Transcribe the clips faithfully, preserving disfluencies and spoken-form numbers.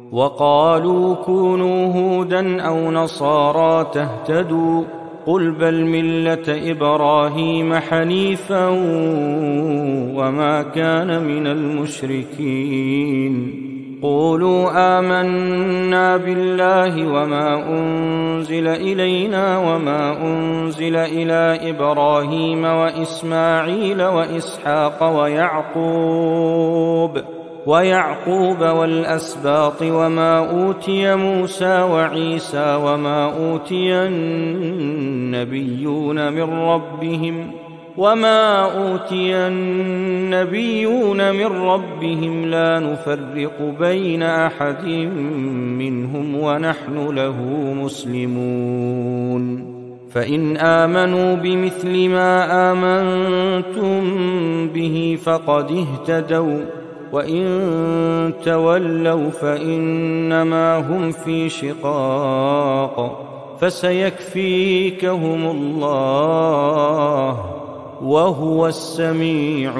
وقالوا كونوا هودا أو نصارى تهتدوا قل بل ملة إبراهيم حنيفا وما كان من المشركين قولوا آمنا بالله وما أنزل إلينا وما أنزل إلى إبراهيم وإسماعيل وإسحاق ويعقوب ويعقوب والأسباط وما أوتي موسى وعيسى وما أوتي النبيون من ربهم وما أوتي النبيون من ربهم لا نفرق بين أحد منهم ونحن له مسلمون فإن آمنوا بمثل ما آمنتم به فقد اهتدوا وإن تولوا فإنما هم في شقاق فسيكفيكهم الله وهو السميع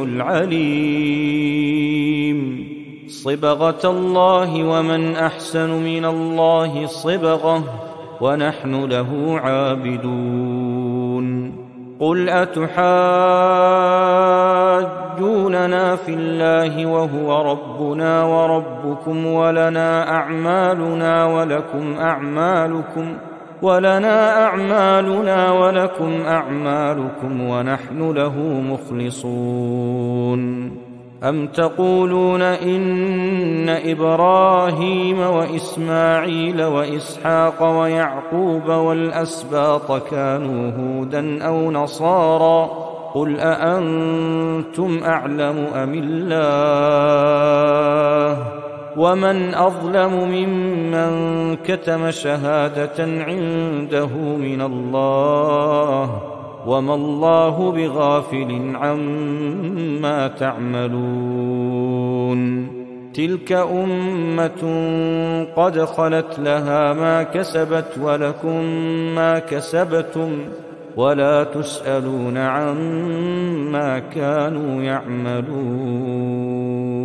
العليم صبغة الله ومن أحسن من الله صبغة ونحن له عابدون قل أتحاجوننا في الله وهو ربنا وربكم ولنا أعمالنا ولكم أعمالكم ولنا أعمالنا ولكم أعمالكم ونحن له مخلصون أم تقولون إن إبراهيم وإسماعيل وإسحاق ويعقوب والأسباط كانوا هودا أو نصارى قل أأنتم أعلم أم الله ومن أظلم ممن كتم شهادة عنده من الله وما الله بغافل عما تعملون تلك أمة قد خلت لها ما كسبت ولكم ما كسبتم ولا تسألون عما كانوا يعملون.